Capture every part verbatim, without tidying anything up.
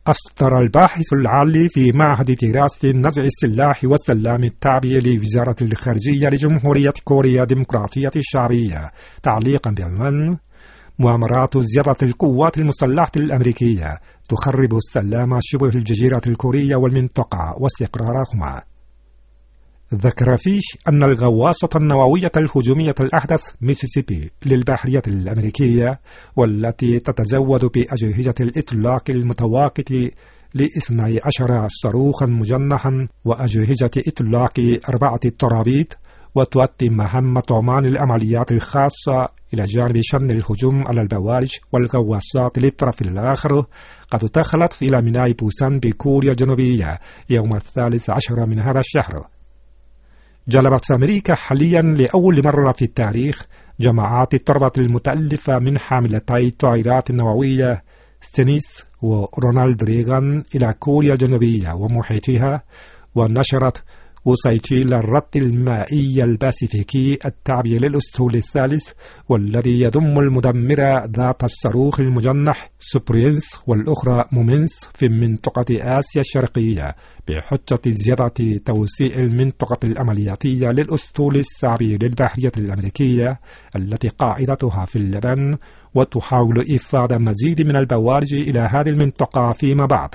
أصدر الباحث العالي في معهد دراسة نزع السلاح والسلام التابع لوزارة الخارجية لجمهورية كوريا الديمقراطية الشعبية تعليقا بعنوان مؤامرات زيادة القوات المسلحة الأمريكية تخرب السلام شبه الجزيرة الكورية والمنطقة واستقرارهما. ذكر فيش أن الغواصة النووية الهجومية الأحدث ميسيسيبي للبحرية الأمريكية والتي تتزود بأجهزة الإطلاق المتواقيت لاثني عشر صاروخا مجنحا وأجهزة إطلاق أربعة طرابيط وتؤدي مهمة طعمان العمليات الخاصة إلى جانب شن الهجوم على البوارج والغواصات للطرف الآخر، قد دخلت إلى ميناء بوسان بكوريا الجنوبية يوم الثالث عشر من هذا الشهر. جلبت أمريكا حاليا لأول مرة في التاريخ جماعات الضربة المتألفة من حاملتي الطائرات النووية ستينيس ورونالد ريغان إلى كوريا الجنوبية ومحيطها، ونشرت وسيطيل الرد المائي الباسيفيكي التابع للأسطول الثالث والذي يضم المدمرة ذات الصاروخ المجنح سوبرينس والأخرى مومنس في منطقة آسيا الشرقية بحجة زيادة توسيع المنطقة العملياتية للأسطول السابع للبحرية الأمريكية التي قاعدتها في اليابان، وتحاول إفادة مزيد من البوارج إلى هذه المنطقة فيما بعد.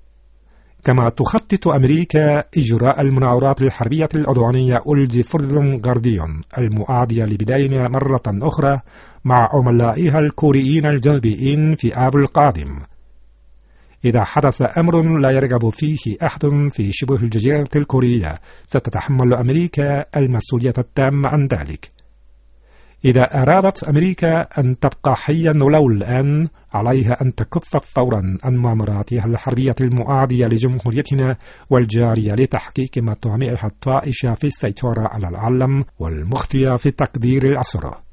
كما تخطط أمريكا إجراء المناورات الحربية العدوانية أولدي فوردون غارديون المعادية لبداية مرة أخرى مع عملائها الكوريين الجنوبيين في آب القادم. إذا حدث أمر لا يرغب فيه أحد في شبه الجزيرة الكورية ستتحمل أمريكا المسؤولية التامة عن ذلك. إذا أرادت أمريكا أن تبقى حيا ولو الآن عليها أن تكف فورا عن مؤامراتها الحربية المعادية لجمهوريتنا والجارية لتحقيق مطامعها الطائشة في السيطرة على العالم والمخطئة في تقدير العصر.